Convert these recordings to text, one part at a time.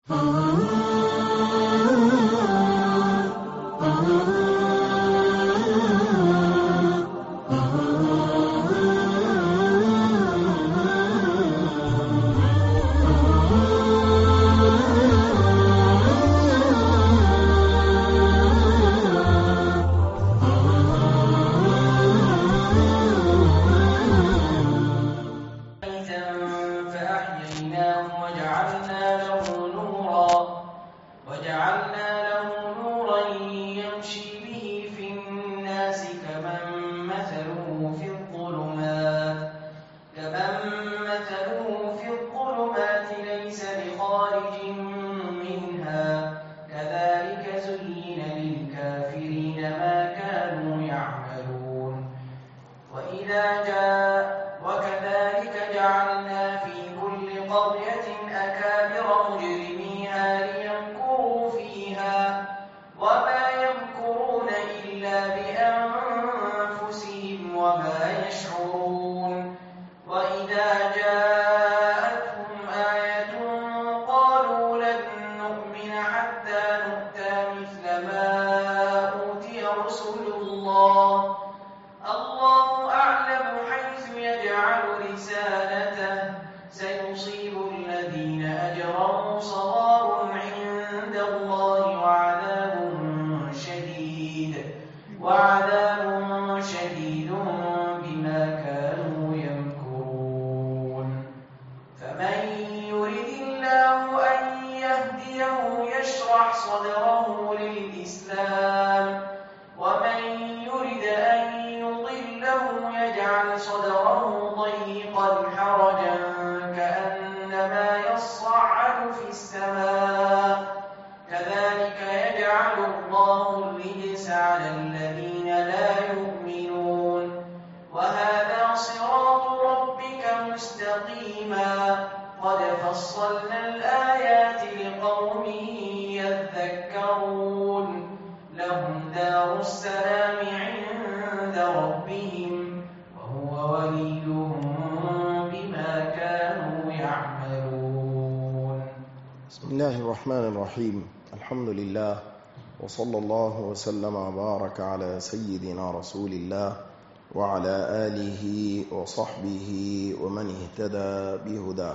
بسم الله الرحمن الرحيم. الحمد لله وصلى الله وسلم وبارك على سيدنا رسول الله وعلى آله وصحبه ومن اهتدى بهداه.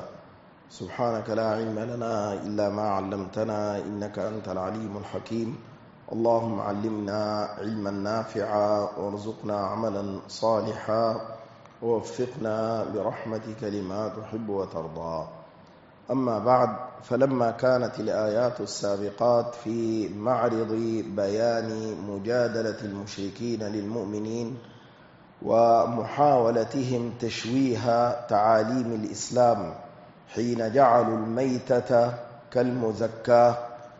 سبحانك لا علم لنا إلا ما علمتنا إنك أنت العليم الحكيم. اللهم علمنا علما نافعا وارزقنا عملا صالحا ووفقنا برحمتك لما تحب وترضى. أما بعد، فلما كانت الآيات السابقات في معرض بيان مجادلة المشركين للمؤمنين ومحاولتهم تشويه تعاليم الإسلام حين جعلوا الميتة كالمزكاة،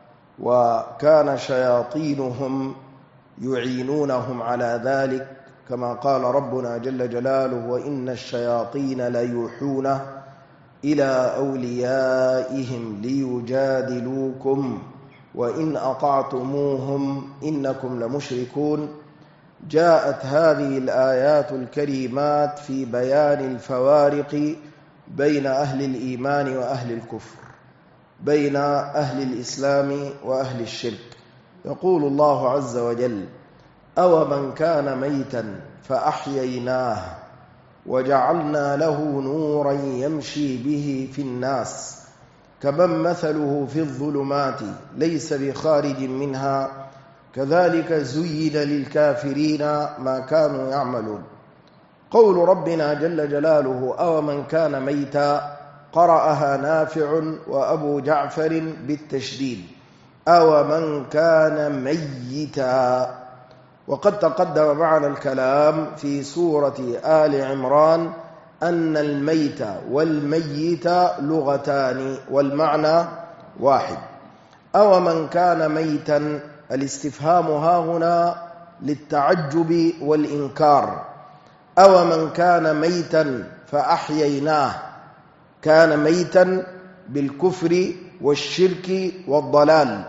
وكان شياطينهم يعينونهم على ذلك كما قال ربنا جل جلاله: وإن الشياطين ليوحون إلى أوليائهم ليجادلوكم وإن أطعتموهم إنكم لمشركون. جاءت هذه الآيات الكريمات في بيان الفوارق بين أهل الإيمان وأهل الكفر، بين أهل الإسلام وأهل الشرك. يقول الله عز وجل: أو من كان ميتا فأحييناه وجعلنا له نورا يمشي به في الناس كمن مثله في الظلمات ليس بخارج منها كذلك زين للكافرين ما كانوا يعملون. قول ربنا جل جلاله: أو من كان ميتا، قرأها نافع وأبو جعفر بالتشديد: أو من كان ميتا. وقد تقدم معنا الكلام في سورة آل عمران أن الميت والميت لغتان والمعنى واحد. أو من كان ميتا، الاستفهام هاهنا للتعجب والإنكار. أو من كان ميتا فأحييناه، كان ميتا بالكفر والشرك والضلال،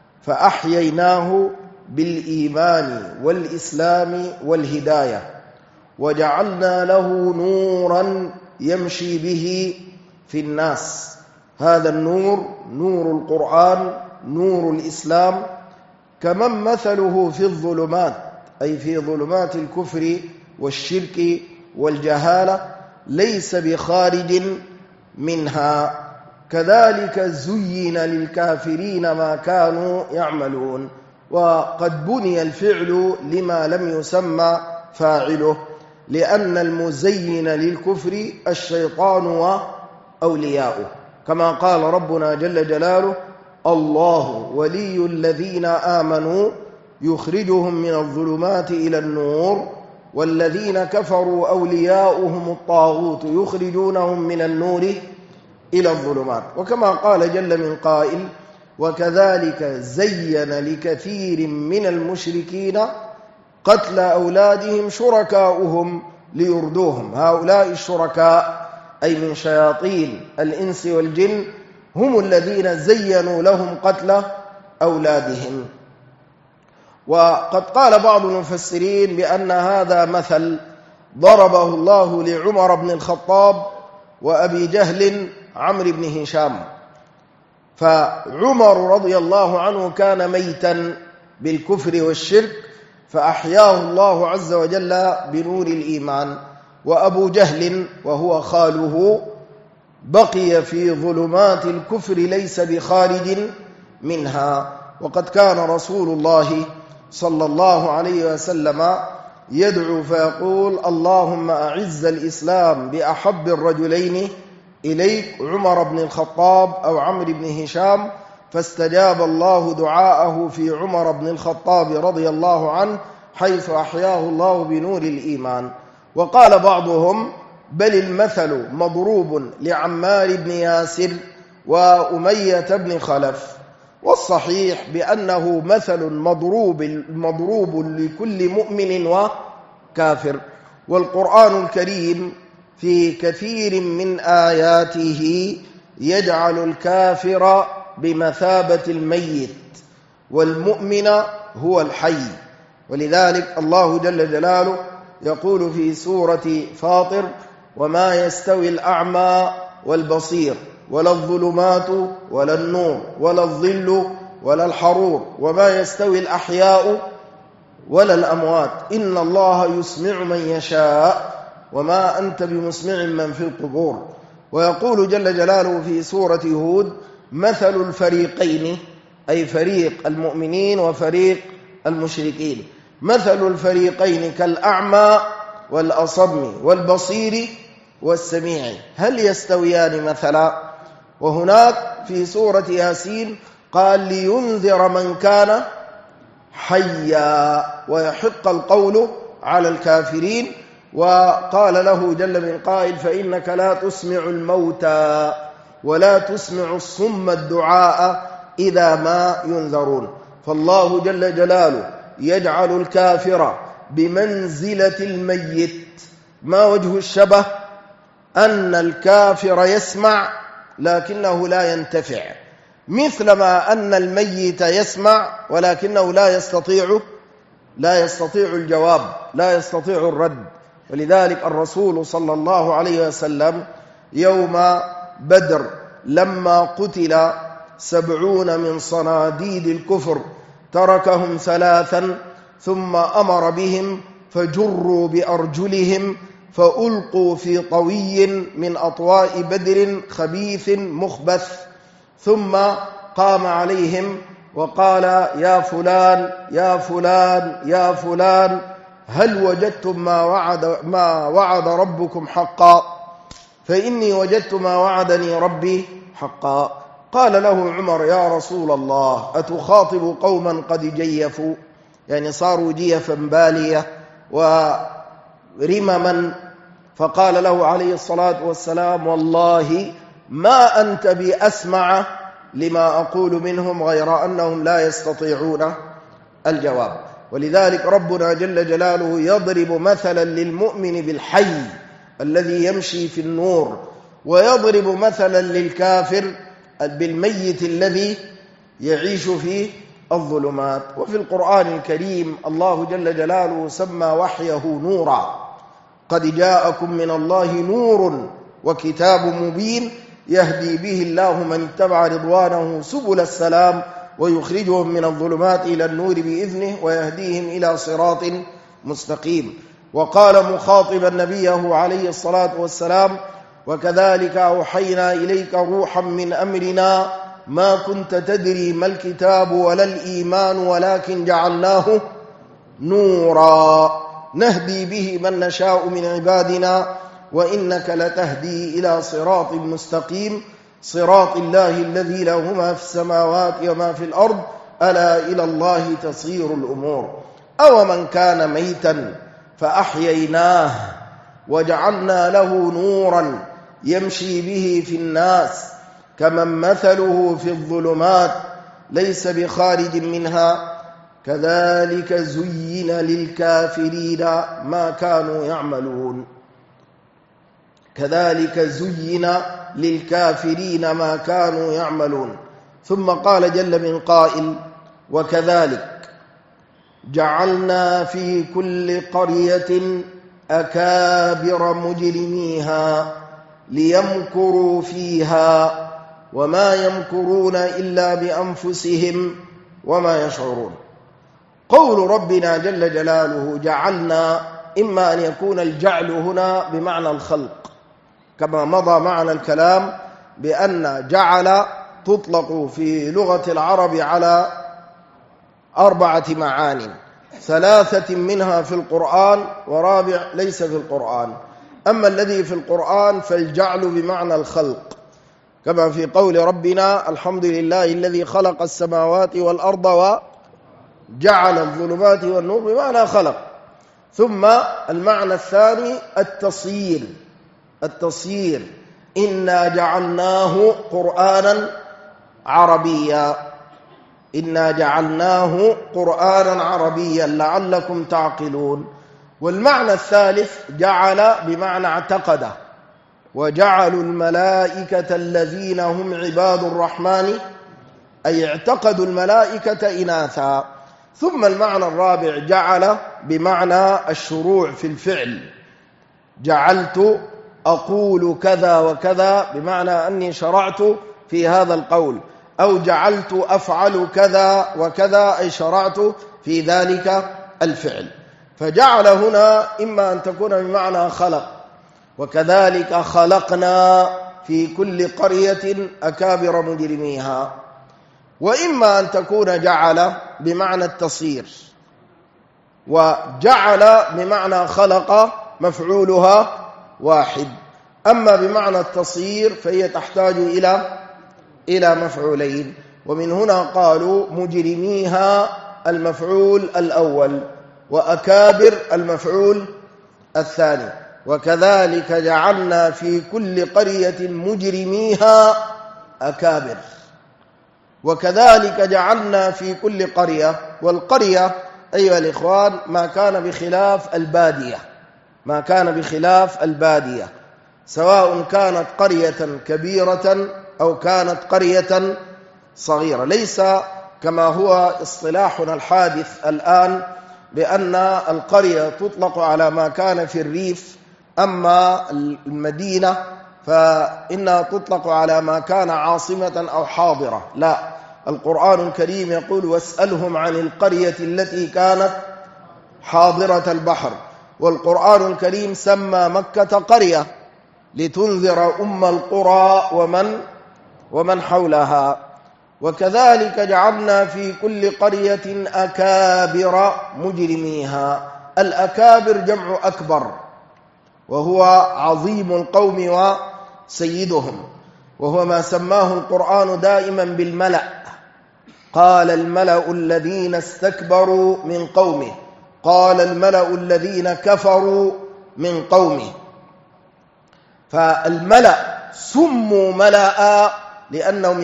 فأحييناه بالإيمان والإسلام والهداية، وجعلنا له نورا يمشي به في الناس. هذا النور نور القرآن نور الإسلام كمن مثله في الظلمات، أي في ظلمات الكفر والشرك والجهالة، ليس بخارج منها. كذلك زين للكافرين ما كانوا يعملون. وقد بني الفعل لما لم يسمى فاعله، لأن المزين للكفر الشيطان وأولياؤه، كما قال ربنا جل جلاله: الله ولي الذين آمنوا يخرجهم من الظلمات إلى النور والذين كفروا أولياؤهم الطاغوت يخرجونهم من النور إلى الظلمات. وكما قال جل من قائل: وكذلك زين لكثير من المشركين قتل أولادهم شركاؤهم ليردوهم. هؤلاء الشركاء أي من شياطين الإنس والجن هم الذين زينوا لهم قتل أولادهم. وقد قال بعض المفسرين بأن هذا مثل ضربه الله لعمر بن الخطاب وأبي جهل عمرو بن هشام. فعمر رضي الله عنه كان ميتا بالكفر والشرك فأحياه الله عز وجل بنور الإيمان، وأبو جهل وهو خاله بقي في ظلمات الكفر ليس بخارج منها. وقد كان رسول الله صلى الله عليه وسلم يدعو فيقول: اللهم أعز الإسلام بأحب الرجلين إليك عمر بن الخطاب أو عمرو بن هشام، فاستجاب الله دعاءه في عمر بن الخطاب رضي الله عنه حيث أحياه الله بنور الإيمان. وقال بعضهم: بل المثل مضروب لعمار بن ياسر وأمية بن خلف. والصحيح بأنه مثل مضروب لكل مؤمن وكافر. والقرآن الكريم في كثير من آياته يجعل الكافر بمثابة الميت والمؤمن هو الحي. ولذلك الله جل جلاله يقول في سورة فاطر: وما يستوي الأعمى والبصير ولا الظلمات ولا النور ولا الظل ولا الحرور وما يستوي الأحياء ولا الأموات إن الله يسمع من يشاء وما أنت بمسمع من في القبور. ويقول جل جلاله في سورة هود: مثل الفريقين، أي فريق المؤمنين وفريق المشركين، مثل الفريقين كالأعمى والأصم والبصير والسميع هل يستويان مثلا. وهناك في سورة ياسين قال: لينذر من كان حيا ويحق القول على الكافرين. وقال له جل من قائل: فإنك لا تسمع الموتى ولا تسمع الصم الدعاء إذا ما ينذرون. فالله جل جلاله يجعل الكافر بمنزلة الميت. ما وجه الشبه؟ أن الكافر يسمع لكنه لا ينتفع، مثلما أن الميت يسمع ولكنه لا يستطيع الجواب، لا يستطيع الرد. ولذلك الرسول صلى الله عليه وسلم يوم بدر لما قتل 70 من صناديد الكفر تركهم 3 ثم أمر بهم فجروا بأرجلهم فألقوا في طوي من أطواء بدر خبيث مخبث، ثم قام عليهم وقال: يا فلان يا فلان يا فلان، هل وجدتم ما وعد ربكم حقا؟ فإني وجدت ما وعدني ربي حقا. قال له عمر: يا رسول الله، أتخاطب قوما قد جيفوا، يعني صاروا جيفا بالية ورمما. فقال له عليه الصلاة والسلام: والله ما أنت بأسمع لما أقول منهم، غير أنهم لا يستطيعون الجواب. ولذلك ربنا جل جلاله يضرب مثلا للمؤمن بالحي الذي يمشي في النور، ويضرب مثلا للكافر بالميت الذي يعيش في الظلمات. وفي القرآن الكريم الله جل جلاله سمى وحيه نورا: قد جاءكم من الله نور وكتاب مبين يهدي به الله من اتبع رضوانه سبل السلام ويخرجهم من الظلمات إلى النور بإذنه ويهديهم إلى صراط مستقيم. وقال مخاطبا نبيه عليه الصلاة والسلام: وكذلك أوحينا إليك روحا من أمرنا ما كنت تدري ما الكتاب ولا الإيمان ولكن جعلناه نورا نهدي به من نشاء من عبادنا وإنك لتهدي إلى صراط مستقيم صراط الله الذي له ما في السماوات وما في الأرض ألا إلى الله تصير الأمور. أو من كان ميتا فأحييناه وجعلنا له نورا يمشي به في الناس كمن مثله في الظلمات ليس بخارج منها كذلك زين للكافرين ما كانوا يعملون. كذلك زين للكافرين ما كانوا يعملون. ثم قال جل من قائل: وكذلك جعلنا في كل قرية أكابر مجرميها ليمكروا فيها وما يمكرون إلا بأنفسهم وما يشعرون. قول ربنا جل جلاله جعلنا إما أن يكون الجعل هنا بمعنى الخلق كما مضى معنا الكلام بأن جعل تطلق في لغة العرب على 4 معان، 3 منها في القرآن ورابع ليس في القرآن. أما الذي في القرآن فالجعل بمعنى الخلق كما في قول ربنا: الحمد لله الذي خلق السماوات والأرض وجعل الظلمات والنور بمعنى خلق. ثم المعنى الثاني التصيير إنا جعلناه قرآنا عربيا لعلكم تعقلون. والمعنى الثالث جعل بمعنى اعتقد وجعلوا الملائكة الذين هم عباد الرحمن أي اعتقدوا الملائكة إناثا. ثم المعنى الرابع جعل بمعنى الشروع في الفعل، جعلت أقول كذا وكذا بمعنى أني شرعت في هذا القول، أو جعلت أفعل كذا وكذا أي شرعت في ذلك الفعل. فجعل هنا إما أن تكون بمعنى خلق، وكذلك خلقنا في كل قرية أكابر مجرميها، وإما أن تكون جعل بمعنى التصير، وجعل بمعنى خلق مفعولها واحد. أما بمعنى التصير فهي تحتاج إلى مفعولين، ومن هنا قالوا مجرميها المفعول الأول وأكابر المفعول الثاني. وكذلك جعلنا في كل قرية مجرميها أكابر. وكذلك جعلنا في كل قرية، والقرية أيها الإخوان ما كان بخلاف البادية، سواء كانت قرية كبيرة أو كانت قرية صغيرة، ليس كما هو اصطلاحنا الحادث الآن بأن القرية تطلق على ما كان في الريف، أما المدينة فإنها تطلق على ما كان عاصمة أو حاضرة. لا، القرآن الكريم يقول: واسألهم عن القرية التي كانت حاضرة البحر. والقرآن الكريم سمى مكة قرية لتنذر أم القرى ومن حولها. وكذلك جعلنا في كل قرية أكابر مجرميها. الأكابر جمع أكبر، وهو عظيم القوم وسيدهم، وهو ما سماه القرآن دائما بالملأ. قال الملأ الذين استكبروا من قومه، قال الملأ الذين كفروا من قومه. فالملأ سموا ملأ لأنهم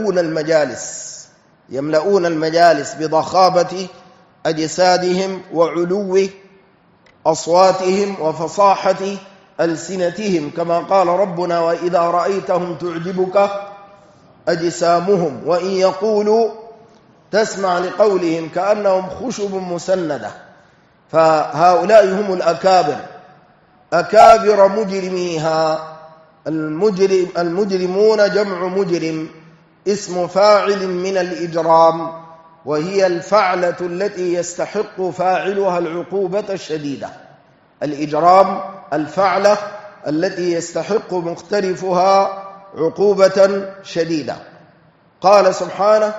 يملؤون المجالس بضخامة أجسادهم وعلو أصواتهم وفصاحة ألسنتهم، كما قال ربنا: وإذا رأيتهم تعجبك أجسامهم وإن يقولوا تسمع لقولهم كأنهم خشب مسندة. فهؤلاء هم الأكابر، أكابر مجرميها. المجرمون جمع مجرم، اسم فاعل من الإجرام، وهي الفعلة التي يستحق فاعلها العقوبة الشديدة. الإجرام الفعلة التي يستحق مقترفها عقوبة شديدة. قال سبحانه: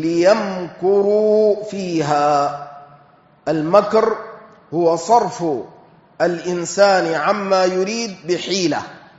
ليمكروا فيها. المكر هو صرف الإنسان عما يريد بحيلة.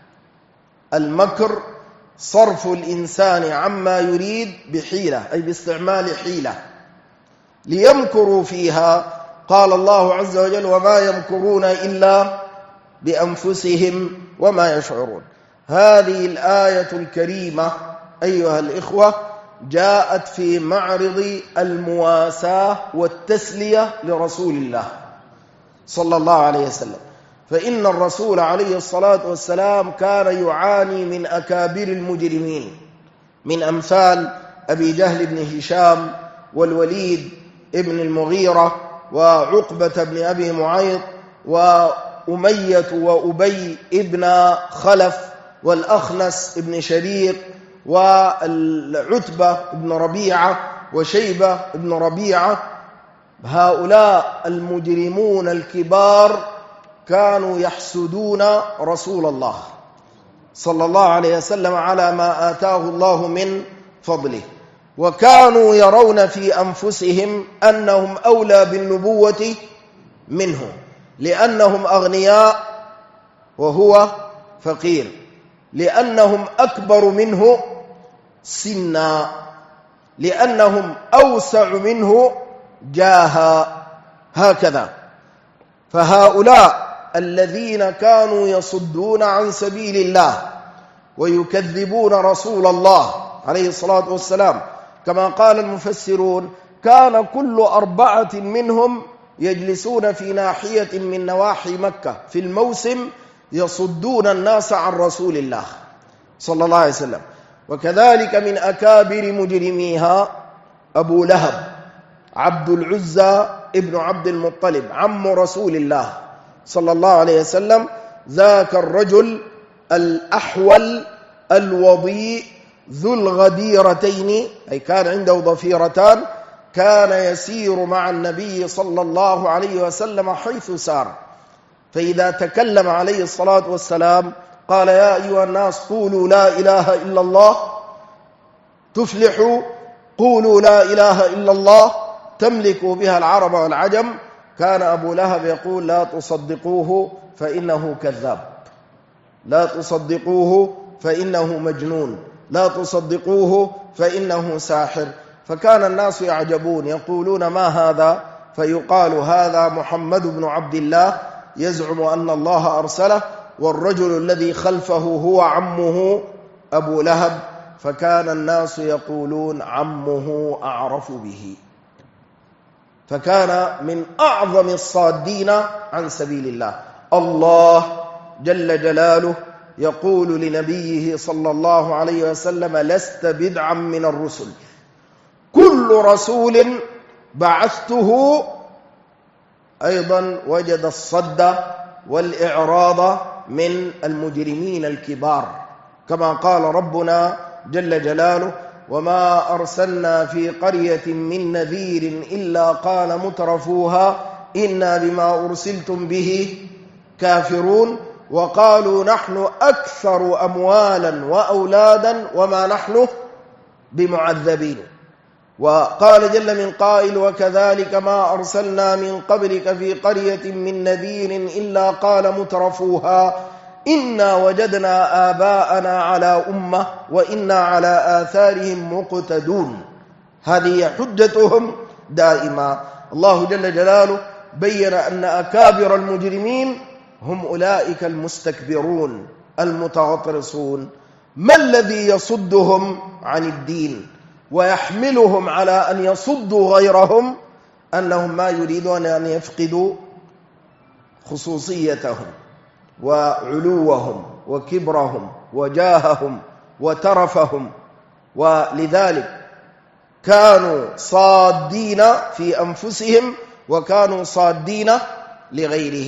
المكر صرف الإنسان عما يريد بحيلة، أي باستعمال حيلة. ليمكروا فيها. قال الله عز وجل: وما يمكرون إلا بأنفسهم وما يشعرون. هذه الآية الكريمة أيها الإخوة جاءت في معرض المواساة والتسلية لرسول الله صلى الله عليه وسلم، فإن الرسول عليه الصلاة والسلام كان يعاني من أكابر المجرمين، من أمثال أبي جهل بن هشام والوليد ابن المغيرة وعقبة بن أبي معيط وأمية وأبي ابن خلف والأخنس ابن شريق والعتبة ابن ربيعة وشيبة ابن ربيعة. هؤلاء المجرمون الكبار كانوا يحسدون رسول الله صلى الله عليه وسلم على ما آتاه الله من فضله، وكانوا يرون في أنفسهم أنهم أولى بالنبوة منه، لأنهم أغنياء وهو فقير، لأنهم أكبر منه سنا، لأنهم أوسع منه جاها، هكذا. فهؤلاء الذين كانوا يصدون عن سبيل الله ويكذبون رسول الله عليه الصلاة والسلام، كما قال المفسرون: كان كل 4 منهم يجلسون في ناحية من نواحي مكة في الموسم يصدون الناس عن رسول الله صلى الله عليه وسلم. وكذلك من أكابر مجرميها أبو لهب عبد العزى ابن عبد المطلب عم رسول الله صلى الله عليه وسلم، ذاك الرجل الأحول الوضيء ذو الغديرتين، أي كان عنده ضفيرتان، كان يسير مع النبي صلى الله عليه وسلم حيث سار، فإذا تكلم عليه الصلاة والسلام قال: يا أيها الناس قولوا لا إله إلا الله تفلحوا، قولوا لا إله إلا الله تملكوا بها العرب والعجم. كان أبو لهب يقول: لا تصدقوه فإنه كذاب، لا تصدقوه فإنه مجنون، لا تصدقوه فإنه ساحر. فكان الناس يعجبون يقولون: ما هذا؟ فيقال: هذا محمد بن عبد الله يزعم أن الله أرسله، والرجل الذي خلفه هو عمه أبو لهب. فكان الناس يقولون: عمه أعرف به. فكان من أعظم الصادين عن سبيل الله. الله جل جلاله يقول لنبيه صلى الله عليه وسلم: لست بدعا من الرسل، كل رسول بعثته. أيضا وجد الصد والإعراض من المجرمين الكبار، كما قال ربنا جل جلاله: وما أرسلنا في قرية من نذير إلا قال مترفوها إنا بما أرسلتم به كافرون، وقالوا نحن أكثر أموالا وأولادا وما نحن بمعذبين. وقال جل من قائل: وكذلك ما أرسلنا من قبلك في قرية من نذير إلا قال مترفوها إنا وجدنا آباءنا على أمة وإنا على آثارهم مقتدون. هذه حجتهم دائما. الله جل جلاله بين أن أكابر المجرمين هم أولئك المستكبرون المتغطرسون. ما الذي يصدهم عن الدين ويحملهم على أن يصدوا غيرهم؟ أنهم ما يريدون أن يفقدوا خصوصيتهم وعلوهم وكبرهم وجاههم وترفهم، ولذلك كانوا صادين في أنفسهم وكانوا صادين لغيرهم.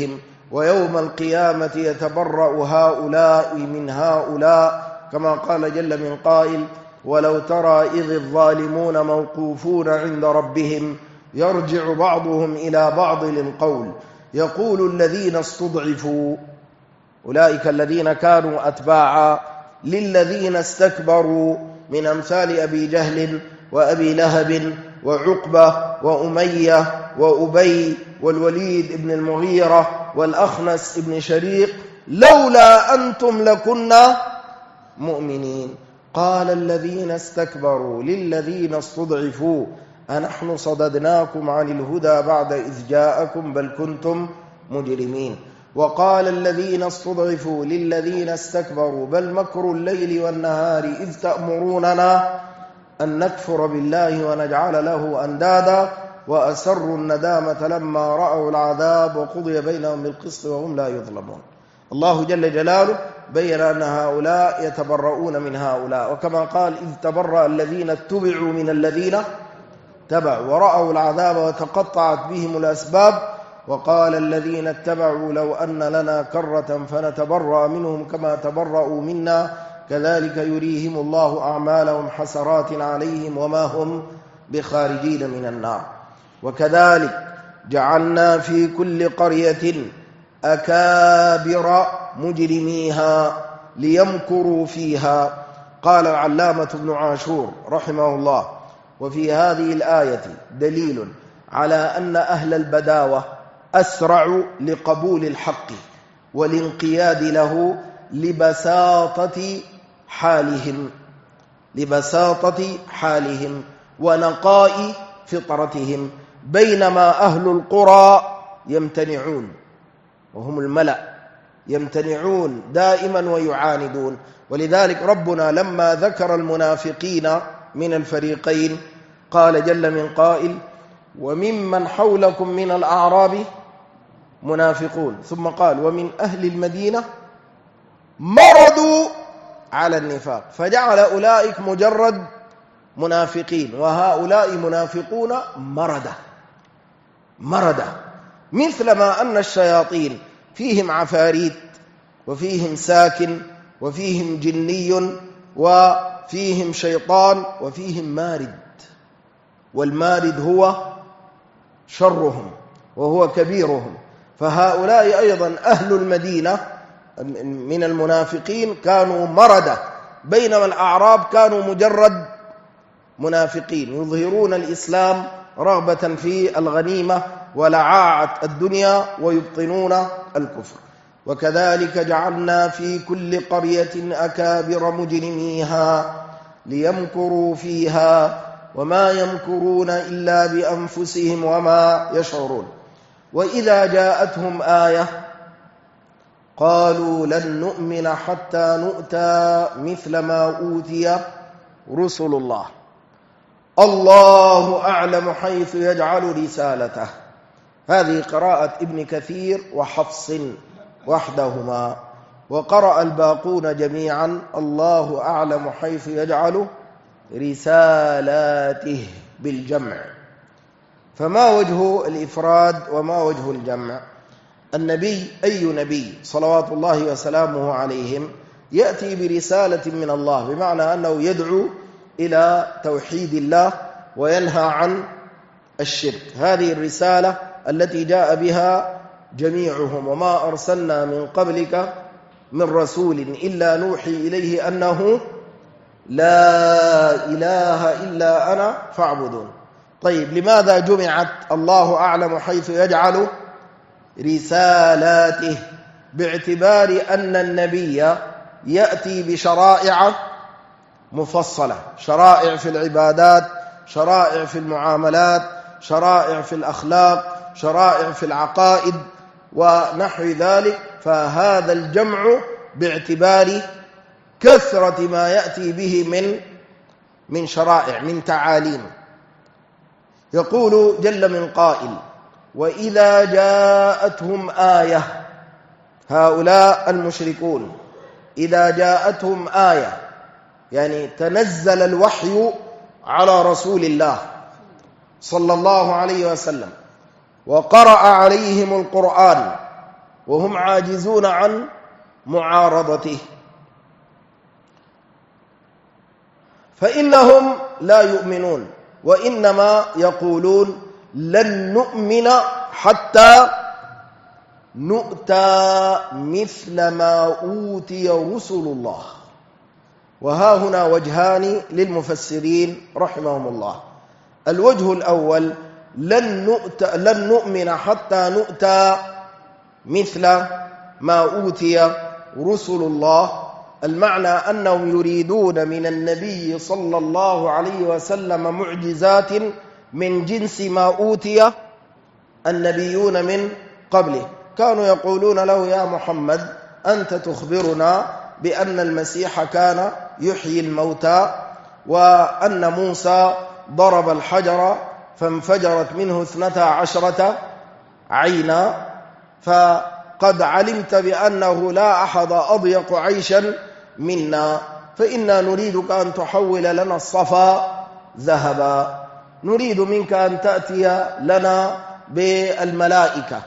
ويوم القيامة يتبرأ هؤلاء من هؤلاء، كما قال جل من قائل: ولو ترى إذ الظالمون موقوفون عند ربهم يرجع بعضهم إلى بعض القول يقول الذين استضعفوا، أولئك الذين كانوا أتباعا للذين استكبروا من أمثال أبي جهل وأبي لهب وعقبة وأمية وأبي والوليد بن المغيرة والأخنس بن شريق: لولا أنتم لكنا مؤمنين. قال الذين استكبروا للذين استضعفوا أنحن صددناكم عن الهدى بعد إذ جاءكم بل كنتم مجرمين. وقال الذين استضعفوا للذين استكبروا بل مكر الليل والنهار إذ تأمروننا أن نكفر بالله ونجعل له أندادا وأسروا الندامة لما رأوا العذاب وقضي بينهم بالقسط وهم لا يظلمون. الله جل جلاله بين أن هؤلاء يتبرؤون من هؤلاء، وكما قال: إذ تبرأ الذين اتبعوا من الذين تبعوا ورأوا العذاب وتقطعت بهم الأسباب. وقال الذين اتبعوا لو أن لنا كرة فنتبرأ منهم كما تبرأوا منا كذلك يريهم الله أعمالهم حسرات عليهم وما هم بخارجين من النار. وكذلك جعلنا في كل قرية أكابر مجرميها ليمكروا فيها. قال العلامة ابن عاشور رحمه الله: وفي هذه الآية دليل على أن أهل البداوة أسرع لقبول الحق والانقياد له لبساطة حالهم ونقاء فطرتهم، بينما أهل القرى يمتنعون، وهم الملأ يمتنعون دائما ويعاندون. ولذلك ربنا لما ذكر المنافقين من الفريقين قال جل من قائل: وممن حولكم من الأعراب منافقون، ثم قال: ومن أهل المدينة مرضوا على النفاق، فجعل أولئك مجرد منافقين وهؤلاء منافقون مردة، مثلما أن الشياطين فيهم عفاريت وفيهم ساكن وفيهم جني وفيهم شيطان وفيهم مارد، والمارد هو شرهم وهو كبيرهم. فهؤلاء أيضا أهل المدينة من المنافقين كانوا مردة، بينما الأعراب كانوا مجرد منافقين يظهرون الإسلام رغبة في الغنيمة ولعاعة الدنيا ويبطنون الكفر. وكذلك جعلنا في كل قرية أكابر مجرميها ليمكروا فيها وما يمكرون إلا بأنفسهم وما يشعرون. وإذا جاءتهم آية قالوا لن نؤمن حتى نؤتى مثل ما أوتي رسل الله، الله أعلم حيث يجعل رسالته. هذه قراءة ابن كثير وحفص وحدهما، وقرأ الباقون جميعا الله أعلم حيث يجعل رسالاته بالجمع. فما وجه الإفراد وما وجه الجمع؟ النبي أي نبي صلوات الله وسلامه عليهم يأتي برسالة من الله، بمعنى أنه يدعو إلى توحيد الله وينهى عن الشرك. هذه الرسالة التي جاء بها جميعهم: وما أرسلنا من قبلك من رسول إلا نوحي إليه أنه لا إله إلا أنا فاعبدون. طيب، لماذا جمعت الله أعلم حيث يجعل رسالاته؟ باعتبار أن النبي يأتي بشرائع مفصلة، شرائع في العبادات، شرائع في المعاملات، شرائع في الأخلاق، شرائع في العقائد ونحو ذلك. فهذا الجمع باعتبار كثرة ما يأتي به من شرائع، من تعاليم. يقول جل من قائل: وإذا جاءتهم آية، هؤلاء المشركون إذا جاءتهم آية يعني تنزل الوحي على رسول الله صلى الله عليه وسلم وقرأ عليهم القرآن وهم عاجزون عن معارضته، فإنهم لا يؤمنون، وإنما يقولون لن نؤمن حتى نؤتى مثل ما أوتي رسل الله. وها هنا وجهان للمفسرين رحمهم الله. الوجه الأول: لن نؤمن حتى نؤتى مثل ما أوتي رسل الله، المعنى أنهم يريدون من النبي صلى الله عليه وسلم معجزات من جنس ما أوتي النبيون من قبله. كانوا يقولون له: يا محمد، أنت تخبرنا بأن المسيح كان يحيي الموتى، وأن موسى ضرب الحجر فانفجرت منه 12 عينا، فقد علمت بأنه لا أحد أضيق عيشا منا، فإنا نريدك أن تحول لنا الصفا ذهبا، نريد منك أن تأتي لنا بالملائكة.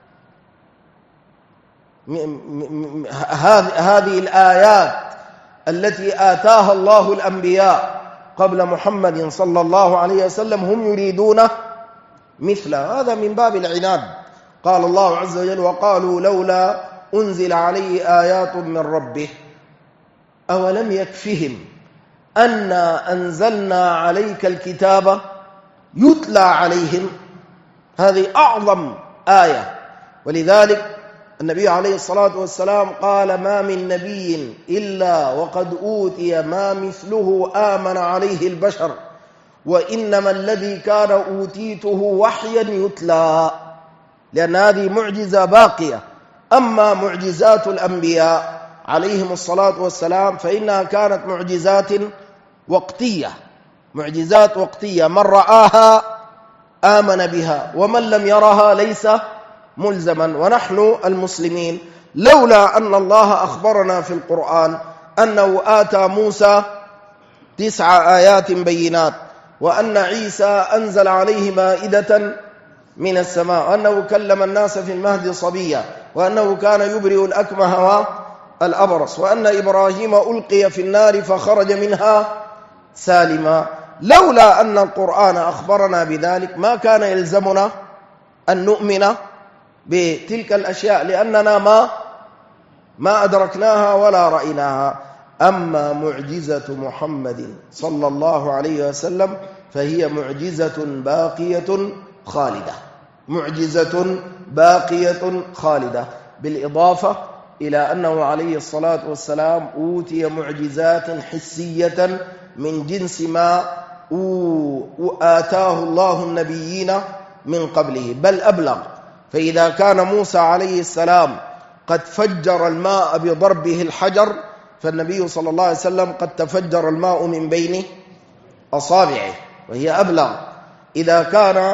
هذه الآيات التي آتاها الله الأنبياء قبل محمد صلى الله عليه وسلم هم يريدون مثل هذا من باب العناد. قال الله عز وجل: وقالوا لولا أنزل عليه آيات من ربه أولم يكفهم أنا أنزلنا عليك الكتاب يتلى عليهم. هذه أعظم آية، ولذلك النبي عليه الصلاة والسلام قال: ما من نبي إلا وقد أوتي ما مثله آمن عليه البشر، وإنما الذي كان أوتيته وحيا يتلى، لأن هذه معجزة باقية. أما معجزات الأنبياء عليهم الصلاة والسلام فإنها كانت معجزات وقتية، معجزات وقتية، من رآها آمن بها، ومن لم يرها ليس ملزما. ونحن المسلمين لولا أن الله أخبرنا في القرآن أنه آتى موسى 9 آيات بينات، وأن عيسى أنزل عليه مائدة من السماء، وأنه كلم الناس في المهد صبيا، وأنه كان يبرئ الأكمه والأبرص، وأن إبراهيم ألقي في النار فخرج منها سالما، لولا أن القرآن أخبرنا بذلك ما كان يلزمنا أن نؤمن بتلك الأشياء، لأننا ما أدركناها ولا رأيناها. أما معجزة محمد صلى الله عليه وسلم فهي معجزة باقية خالدة، معجزة باقية خالدة، بالإضافة إلى أنه عليه الصلاة والسلام أوتي معجزات حسية من جنس ما آتاه الله النبيين من قبله، بل أبلغ. فإذا كان موسى عليه السلام قد فجر الماء بضربه الحجر، فالنبي صلى الله عليه وسلم قد تفجر الماء من بين أصابعه، وهي أبلغ. إذا كان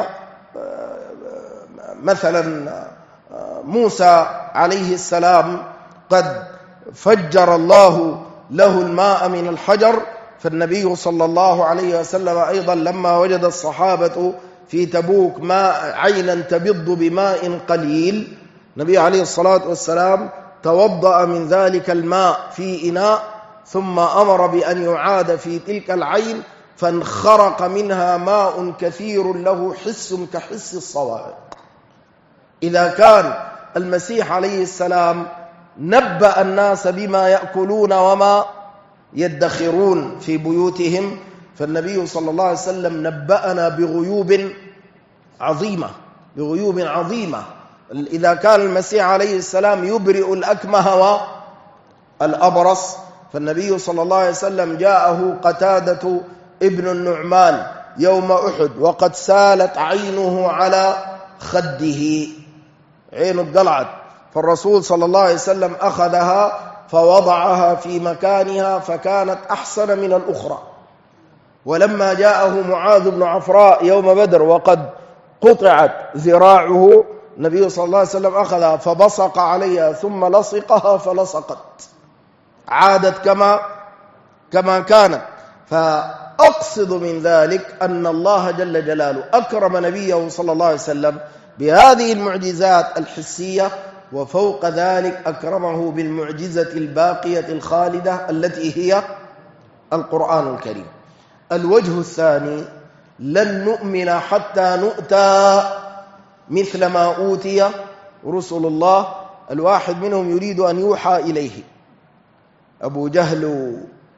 مثلا موسى عليه السلام قد فجر الله له الماء من الحجر، فالنبي صلى الله عليه وسلم أيضا لما وجد الصحابة في تبوك ماء عينا تبض بماء قليل، النبي عليه الصلاة والسلام توضأ من ذلك الماء في إناء، ثم أمر بأن يعاد في تلك العين، فانخرق منها ماء كثير له حس كحس الصواعق. إذا كان المسيح عليه السلام نبأ الناس بما يأكلون وما يدخرون في بيوتهم، فالنبي صلى الله عليه وسلم نبأنا بغيوب عظيمة، بغيوب عظيمة. إذا كان المسيح عليه السلام يبرئ الأكمه والأبرص، فالنبي صلى الله عليه وسلم جاءه قتادة ابن النعمان يوم أحد وقد سالت عينه على خده، عينه اتقلعت، فالرسول صلى الله عليه وسلم أخذها فوضعها في مكانها فكانت أحسن من الأخرى. ولما جاءه معاذ بن عفراء يوم بدر وقد قطعت ذراعه، النبي صلى الله عليه وسلم أخذها فبصق عليها ثم لصقها فلصقت، عادت كما كانت. فأقصد من ذلك أن الله جل جلاله أكرم نبيه صلى الله عليه وسلم بهذه المعجزات الحسية وفوق ذلك أكرمه بالمعجزة الباقية الخالدة التي هي القرآن الكريم. الوجه الثاني: لن نؤمن حتى نؤتى مثل ما أوتي رسل الله. الواحد منهم يريد أن يوحى إليه، أبو جهل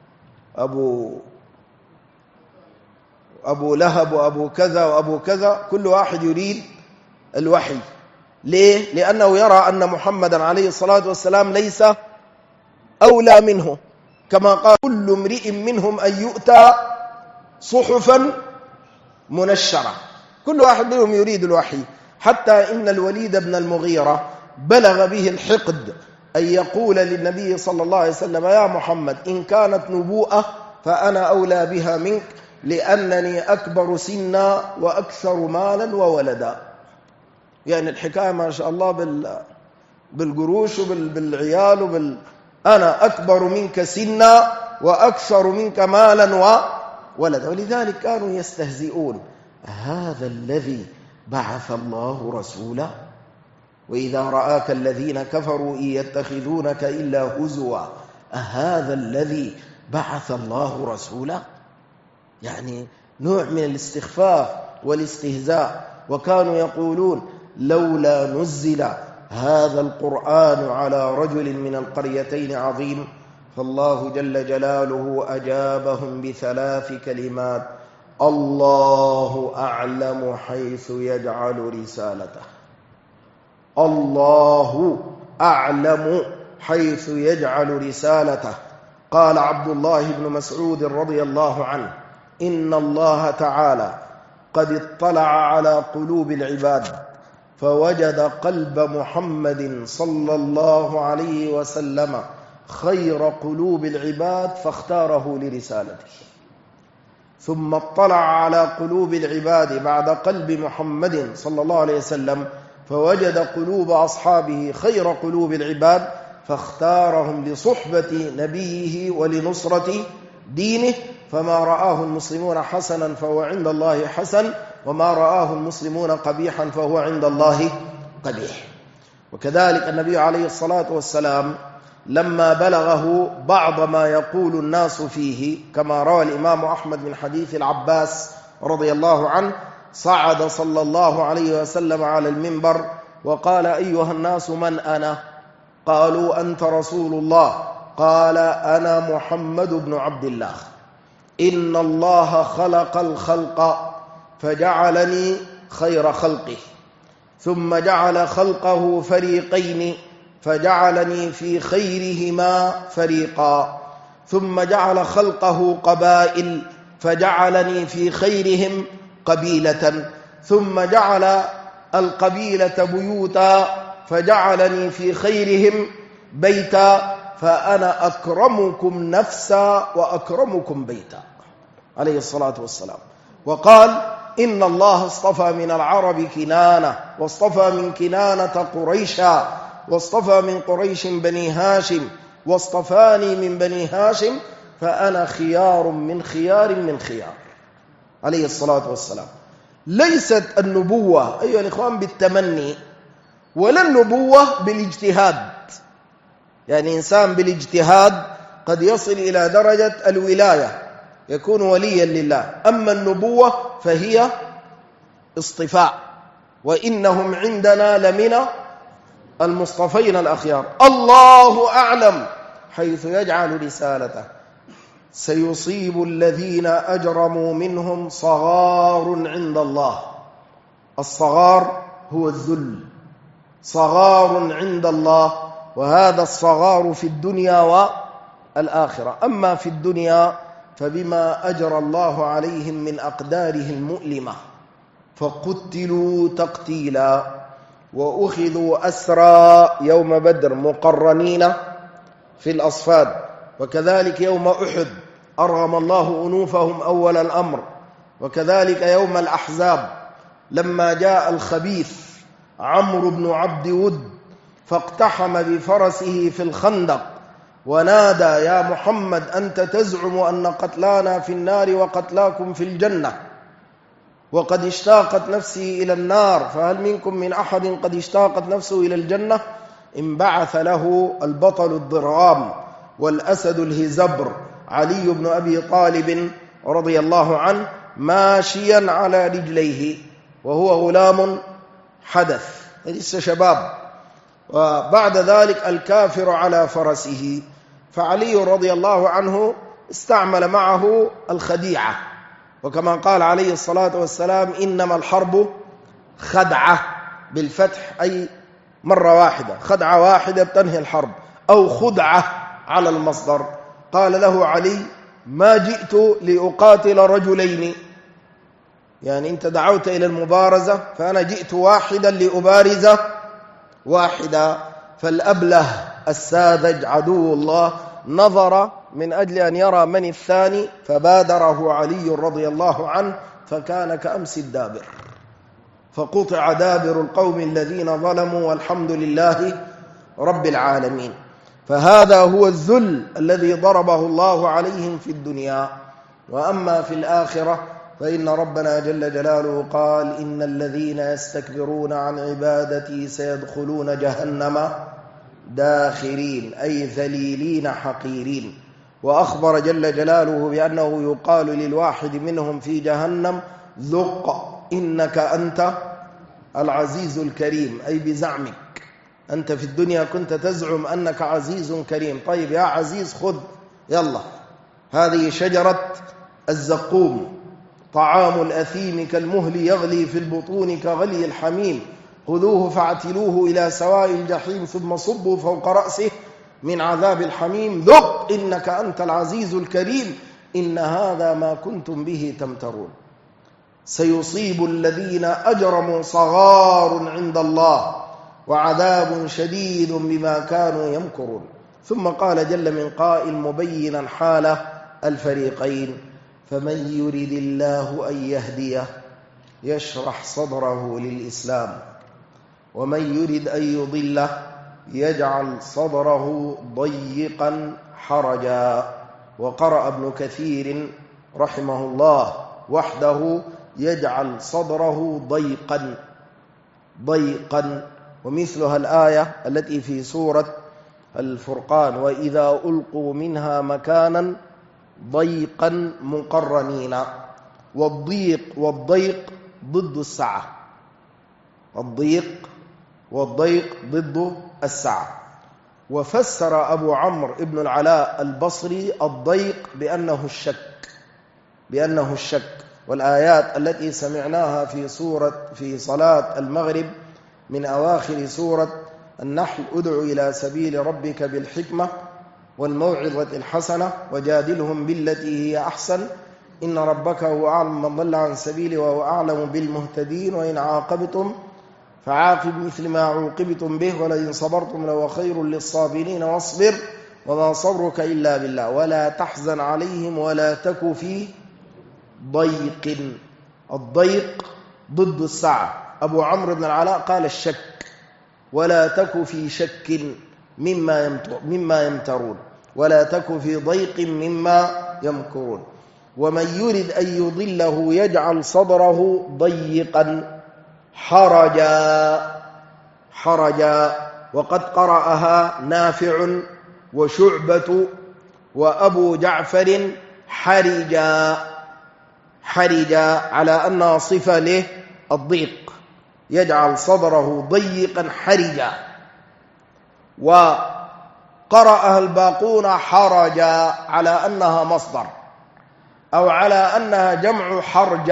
أبو لهب وأبو كذا وأبو كذا، كل واحد يريد الوحي. ليه؟ لأنه يرى أن محمدا عليه الصلاة والسلام ليس أولى منه، كما قال: كل امرئ منهم أن يؤتى صحفا منشرة. كل واحد منهم يريد الوحي، حتى إن الوليد بن المغيرة بلغ به الحقد أن يقول للنبي صلى الله عليه وسلم: يا محمد، إن كانت نبوءة فأنا أولى بها منك، لأنني أكبر سنا وأكثر مالا وولدا. يعني الحكاية ما شاء الله بالقروش وبالعيال أنا أكبر منك سنا وأكثر منك مالا وولدا. ولذلك كانوا يستهزئون: هذا الذي بعث الله رسولا، وإذا رآك الذين كفروا إن يتخذونك إلا هزوا، هذا الذي بعث الله رسولا. يعني نوع من الاستخفاف والاستهزاء. وكانوا يقولون: لولا نزل هذا القرآن على رجل من القريتين عظيم. فالله جل جلاله أجابهم بثلاث كلمات: الله أعلم حيث يجعل رسالته. الله أعلم حيث يجعل رسالته. قال عبد الله بن مسعود رضي الله عنه: إن الله تعالى قد اطلع على قلوب العباد فوجد قلب محمد صلى الله عليه وسلم خير قلوب العباد فاختاره لرسالته. ثم اطلع على قلوب العباد بعد قلب محمد صلى الله عليه وسلم فوجد قلوب أصحابه خير قلوب العباد فاختارهم لصحبة نبيه ولنصرة دينه. فما رآه المسلمون حسنا فهو عند الله حسن، وما رآه المسلمون قبيحا فهو عند الله قبيح. وكذلك النبي عليه الصلاة والسلام لما بلغه بعض ما يقول الناس فيه، كما روى الإمام أحمد من حديث العباس رضي الله عنه، صعد صلى الله عليه وسلم على المنبر وقال: أيها الناس، من أنا؟ قالوا: أنت رسول الله. قال: أنا محمد بن عبد الله. إن الله خلق الخلق فجعلني خير خلقه، ثم جعل خلقه فريقين فجعلني في خيرهما فريقا، ثم جعل خلقه قبائل فجعلني في خيرهم قبيلة، ثم جعل القبيلة بيوتا فجعلني في خيرهم بيتا، فأنا أكرمكم نفسا وأكرمكم بيتا عليه الصلاة والسلام. وقال: إن الله اصطفى من العرب كنانة، واصطفى من كنانة قريشا، واصطفى من قريش بني هاشم، واصطفاني من بني هاشم، فأنا خيار من خيار من خيار عليه الصلاة والسلام. ليست النبوة أيها الإخوان بالتمني، ولا النبوة بالاجتهاد. يعني إنسان بالاجتهاد قد يصل إلى درجة الولاية، يكون وليا لله. أما النبوة فهي اصطفاء، وإنهم عندنا لمن المصطفين الأخيار. الله أعلم حيث يجعل رسالته. سيصيب الذين أجرموا منهم صغار عند الله. الصغار هو الذل، صغار عند الله، وهذا الصغار في الدنيا والآخرة. أما في الدنيا فبما أجرى الله عليهم من أقداره المؤلمة فقتلوا تقتيلا، وأخذوا أسرى يوم بدر مقرنين في الأصفاد، وكذلك يوم أحد أرغم الله أنوفهم أول الأمر، وكذلك يوم الأحزاب لما جاء الخبيث عمرو بن عبد ود فاقتحم بفرسه في الخندق ونادى: يا محمد، أنت تزعم أن قتلانا في النار وقتلاكم في الجنة، وقد اشتاقت نفسي إلى النار، فهل منكم من أحد قد اشتاقت نفسه إلى الجنة؟ انبعث له البطل الضرغام والأسد الهزبر علي بن أبي طالب رضي الله عنه ماشيا على رجليه وهو غلام حدث لسه شباب، وبعد ذلك الكافر على فرسه، فعلي رضي الله عنه استعمل معه الخديعة، وكما قال عليه الصلاة والسلام إنما الحرب خدعة بالفتح، أي مرة واحدة، خدعة واحدة بتنهي الحرب، أو خدعة على المصدر. قال له علي ما جئت لأقاتل رجلين، يعني أنت دعوت إلى المبارزة فأنا جئت واحدا لأبارز واحدا. فالأبله الساذج عدو الله نظر من أجل أن يرى من الثاني فبادره علي رضي الله عنه، فكان كأمس الدابر، فقطع دابر القوم الذين ظلموا والحمد لله رب العالمين. فهذا هو الذل الذي ضربه الله عليهم في الدنيا. وأما في الآخرة فإن ربنا جل جلاله قال إن الذين يستكبرون عن عبادتي سيدخلون جهنم داخرين، أي ذليلين حقيرين. وأخبر جل جلاله بأنه يقال للواحد منهم في جهنم ذق إنك أنت العزيز الكريم، أي بزعمك أنت في الدنيا كنت تزعم أنك عزيز كريم، طيب يا عزيز خذ يلا، هذه شجرة الزقوم طعام الأثيم كالمهل يغلي في البطون كغلي الحميم، خذوه فاعتلوه إلى سواء الجحيم ثم صبوا فوق رأسه من عذاب الحميم ذق إنك أنت العزيز الكريم إن هذا ما كنتم به تمترون. سيصيب الذين أجرموا صغار عند الله وعذاب شديد بما كانوا يمكرون. ثم قال جل من قائل مبينا حال الفريقين فمن يرد الله أن يهديه يشرح صدره للإسلام ومن يرد أن يضله يجعل صدره ضيقا حرجا. وقرأ ابن كثير رحمه الله وحده يجعل صدره ضيقا، ومثلها الآية التي في سورة الفرقان وإذا ألقوا منها مكانا ضيقا مقرنين. والضيق ضد السعة، الضيق والضيق ضد السعة. وفسر أبو عمرو ابن العلاء البصري الضيق بأنه الشك. والآيات التي سمعناها في صلاة المغرب من أواخر سورة النحل ادع إلى سبيل ربك بالحكمة والموعظة الحسنة وجادلهم بالتي هي أحسن إن ربك هو أعلم من ضل عن سبيله وهو أعلم بالمهتدين وإن عاقبتم فعاقب مثل ما عوقبتم به ولئن صبرتم لهو خير للصابرين واصبر وما صبرك إلا بالله ولا تحزن عليهم ولا تك في ضيق. الضيق ضد السعة. أبو عمرو بن العلاء قال الشك ولا تك في شك مما يمترون ولا تك في ضيق مما يمكرون. ومن يرد أن يضله يجعل صدره ضيقا حرجا. وقد قرأها نافع وشعبة وأبو جعفر حرجا على أنها صفة له الضيق، يجعل صدره ضيقا حرجا. وقرأها الباقون حرجا على أنها مصدر أو على أنها جمع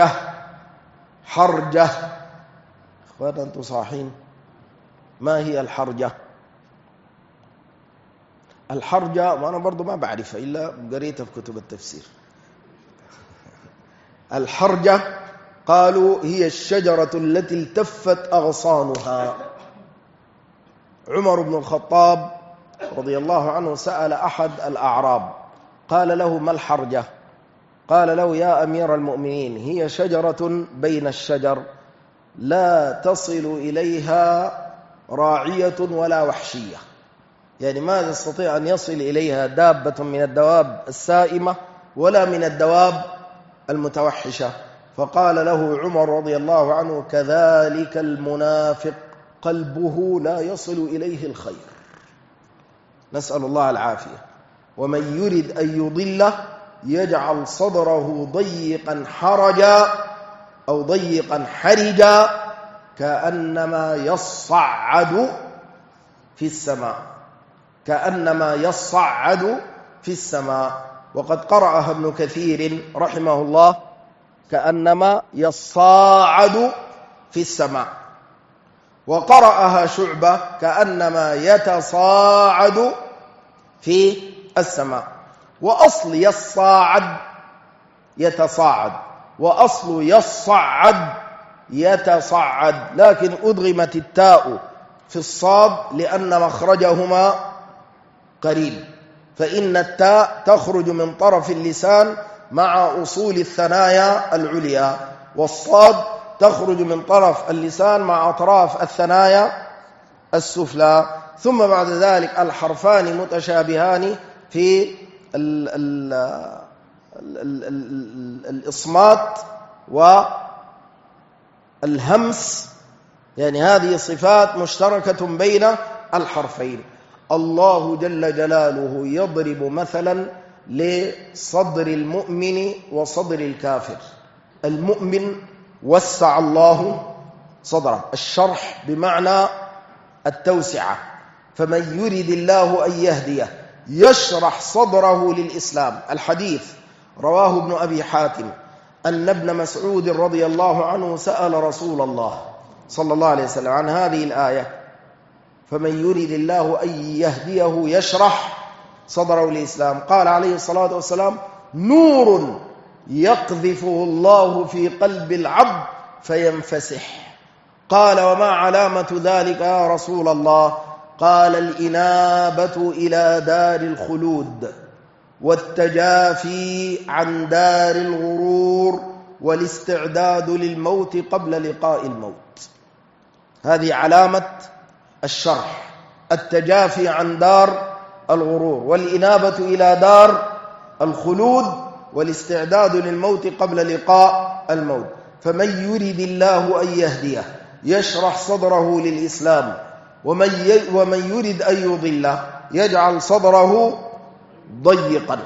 حرجة. أخوانا أنتم صاحين؟ ما هي الحرجة؟ الحرجة وأنا برضو ما بعرفها إلا قريتها في كتب التفسير. الحرجة قالوا هي الشجرة التي التفت أغصانها. عمر بن الخطاب رضي الله عنه سأل أحد الأعراب قال له ما الحرجة؟ قال له يا أمير المؤمنين هي شجرة بين الشجر لا تصل إليها راعية ولا وحشية، يعني ما يستطيع أن يصل إليها دابة من الدواب السائمة ولا من الدواب المتوحشة. فقال له عمر رضي الله عنه كذلك المنافق قلبه لا يصل إليه الخير. نسأل الله العافية. ومن يرد أن يضله يجعل صدره ضيقا حرجا أو ضيقا حرجا كأنما يصعد في السماء، كأنما يصعد في السماء. وقد قرأها ابن كثير رحمه الله كأنما يصاعد في السماء، وقرأها شعبة كأنما يتصاعد في السماء. وأصل يصاعد يتصاعد، وأصل يصعد يتصعد، لكن أدغمت التاء في الصاد لأن مخرجهما قريب، فإن التاء تخرج من طرف اللسان مع أصول الثنايا العليا، والصاد تخرج من طرف اللسان مع أطراف الثنايا السفلى. ثم بعد ذلك الحرفان متشابهان في الإصمات والهمس، يعني هذه صفات مشتركة بين الحرفين. الله جل جلاله يضرب مثلا لصدر المؤمن وصدر الكافر. المؤمن وسع الله صدره، الشرح بمعنى التوسعة، فمن يرد الله أن يهديه يشرح صدره للإسلام. الحديث رواه ابن أبي حاتم أن ابن مسعود رضي الله عنه سأل رسول الله صلى الله عليه وسلم عن هذه الآية، فمن يرد الله أن يهديه يشرح صدره للإسلام، قال عليه الصلاة والسلام: نور يقذفه الله في قلب العبد فينفسح. قال: وما علامة ذلك يا رسول الله؟ قال: الإنابة إلى دار الخلود، والتجافي عن دار الغرور، والاستعداد للموت قبل لقاء الموت. هذه علامة الشرح، التجافي عن دار الغرور، والإنابة إلى دار الخلود، والاستعداد للموت قبل لقاء الموت. فمن يرد الله أن يهديه يشرح صدره للإسلام، ومن يرد أن يضله يجعل صدره ضيقا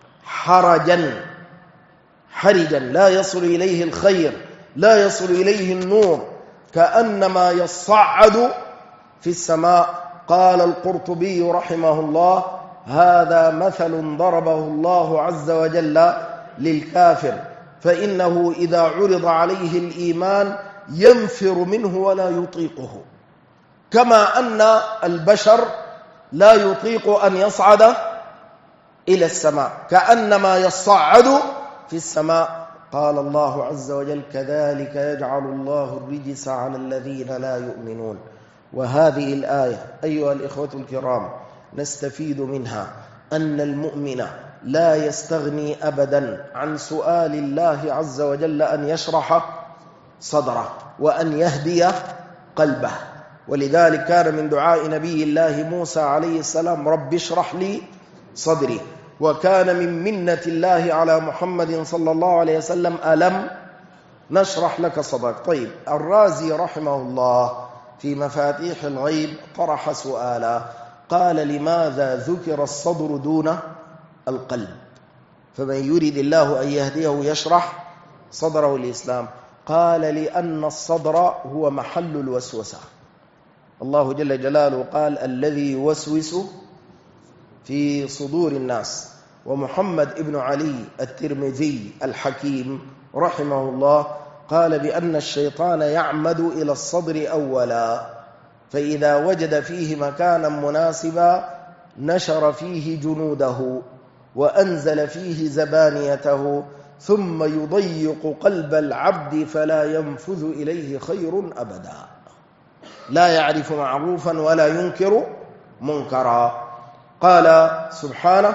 حرجا لا يصل إليه الخير، لا يصل إليه النور، كأنما يصعد في السماء. قال القرطبي رحمه الله: هذا مثل ضربه الله عز وجل للكافر، فإنه إذا عرض عليه الإيمان ينفر منه ولا يطيقه، كما أن البشر لا يطيق أن يصعد إلى السماء، كأنما يصعد في السماء. قال الله عز وجل: كذلك يجعل الله الرجس على الذين لا يؤمنون. وهذه الآية أيها الإخوة الكرام نستفيد منها أن المؤمن لا يستغني أبدا عن سؤال الله عز وجل أن يشرح صدره وأن يهدي قلبه. ولذلك كان من دعاء نبي الله موسى عليه السلام: رب اشرح لي صدري. وكان من منة الله على محمد صلى الله عليه وسلم: ألم نشرح لك صدرك. طيب، الرازي رحمه الله في مفاتيح الغيب طرح سؤالا، قال: لماذا ذكر الصدر دون القلب؟ فمن يريد الله أن يهديه يشرح صدره الإسلام. قال: لأن الصدر هو محل الوسوسة. الله جل جلاله قال: الذي يوسوس في صدور الناس. ومحمد ابن علي الترمذي الحكيم رحمه الله قال بأن الشيطان يعمد إلى الصدر أولا، فإذا وجد فيه مكانا مناسبا نشر فيه جنوده وأنزل فيه زبانيته، ثم يضيق قلب العبد فلا ينفذ إليه خير أبدا، لا يعرف معروفا ولا ينكر منكرا. قال سبحانه: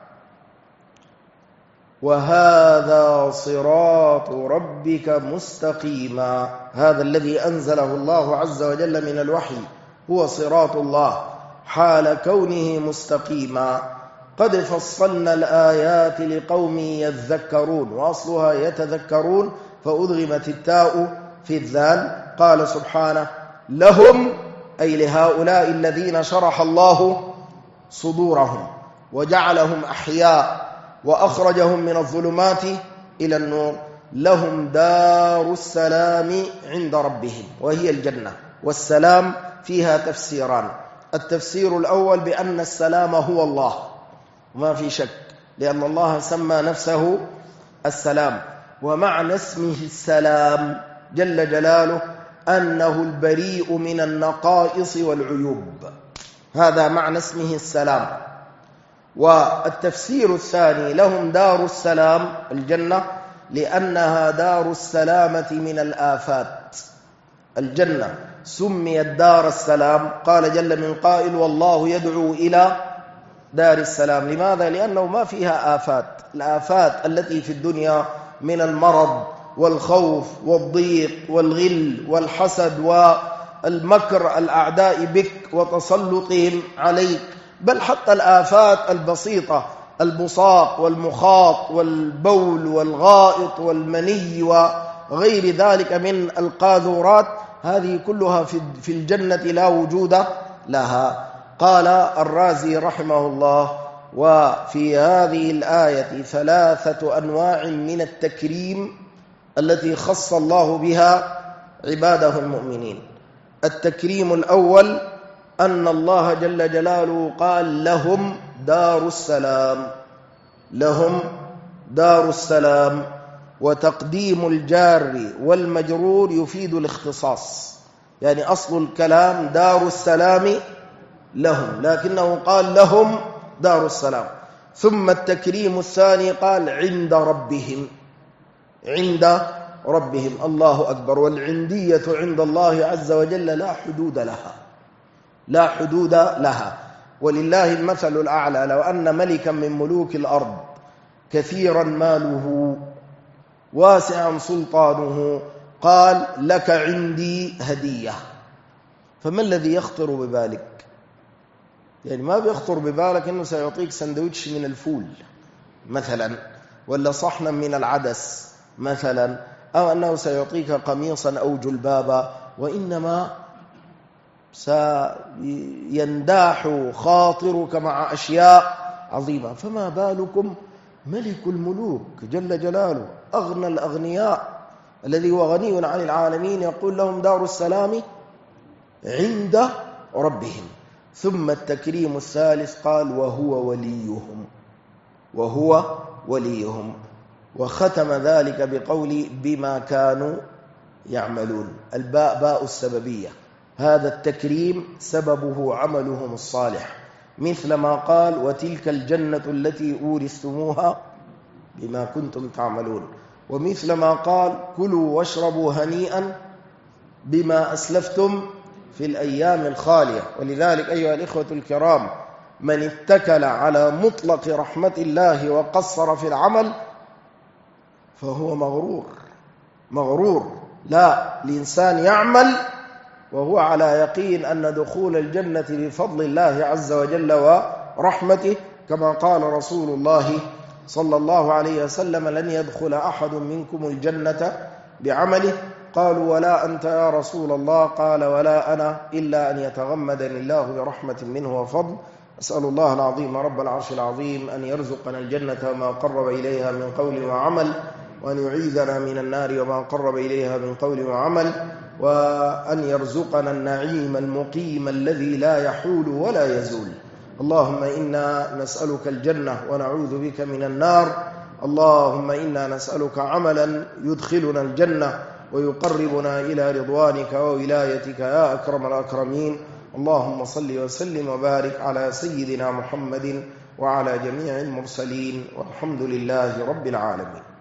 وهذا صراط ربك مستقيما. هذا الذي أنزله الله عز وجل من الوحي هو صراط الله حال كونه مستقيما. قد فصلنا الآيات لقوم يذكرون، وأصلها يتذكرون، فأدغمت التاء في الذال. قال سبحانه: لهم أي لهؤلاء الذين شرح الله صدورهم وجعلهم أحياء وأخرجهم من الظلمات إلى النور، لهم دار السلام عند ربهم وهي الجنة. والسلام فيها تفسيران: التفسير الأول بأن السلام هو الله، وما في شك، لأن الله سمى نفسه السلام، ومعنى اسمه السلام جل جلاله أنه البريء من النقائص والعيوب، هذا معنى اسمه السلام. والتفسير الثاني: لهم دار السلام الجنة، لأنها دار السلامة من الآفات. الجنة سميت دار السلام، قال جل من قائل: والله يدعو إلى دار السلام. لماذا؟ لأنه ما فيها آفات. الآفات التي في الدنيا من المرض والخوف والضيق والغل والحسد والمكر الأعداء بك وتسلطهم عليك، بل حتى الآفات البسيطة، البصاق والمخاط والبول والغائط والمني وغير ذلك من القاذورات، هذه كلها في الجنة لا وجود لها. قال الرازي رحمه الله: وفي هذه الآية 3 أنواع من التكريم التي خص الله بها عباده المؤمنين. التكريم الأول أن الله جل جلاله قال: لهم دار السلام، لهم دار السلام، وتقديم الجار والمجرور يفيد الاختصاص، يعني أصل الكلام دار السلام لهم، لكنه قال لهم دار السلام. ثم التكريم الثاني قال: عند ربهم، عند ربهم، الله أكبر. والعندية عند الله عز وجل لا حدود لها، لا حدود لها، ولله المثل الأعلى. لو أن ملكا من ملوك الأرض كثيرا ماله واسعا سلطانه قال: لك عندي هدية، فما الذي يخطر ببالك؟ يعني ما بيخطر ببالك أنه سيعطيك سندويتش من الفول مثلا، ولا صحنا من العدس مثلا، أو أنه سيعطيك قميصا أو جلبابا، وإنما سينداح خاطرك مع أشياء عظيمة. فما بالكم ملك الملوك جل جلاله، أغنى الأغنياء الذي هو غني عن العالمين، يقول: لهم دار السلام عند ربهم. ثم التكريم الثالث قال: وهو وليهم، وهو وليهم، وختم ذلك بقول: بما كانوا يعملون. الباء باء السببية، هذا التكريم سببه عملهم الصالح، مثل ما قال: وتلك الجنة التي أورثتموها بما كنتم تعملون، ومثل ما قال: كلوا واشربوا هنيئا بما أسلفتم في الأيام الخالية. ولذلك أيها الإخوة الكرام، من اتكل على مطلق رحمة الله وقصر في العمل فهو مغرور، مغرور. لا، الإنسان يعمل وهو على يقين أن دخول الجنة بفضل الله عز وجل ورحمته، كما قال رسول الله صلى الله عليه وسلم: لن يدخل أحد منكم الجنة بعمله. قالوا: ولا أنت يا رسول الله؟ قال: ولا أنا، إلا أن يتغمدني الله برحمة منه وفضل. أسأل الله العظيم رب العرش العظيم أن يرزقنا الجنة وما قرب إليها من قول وعمل، وأن يعيذنا من النار وما قرب إليها من قول وعمل، وأن يرزقنا النعيم المقيم الذي لا يحول ولا يزول. اللهم إنا نسألك الجنة ونعوذ بك من النار. اللهم إنا نسألك عملا يدخلنا الجنة ويقربنا إلى رضوانك وولايتك يا أكرم الأكرمين. اللهم صل وسلم وبارك على سيدنا محمد وعلى جميع المرسلين، والحمد لله رب العالمين.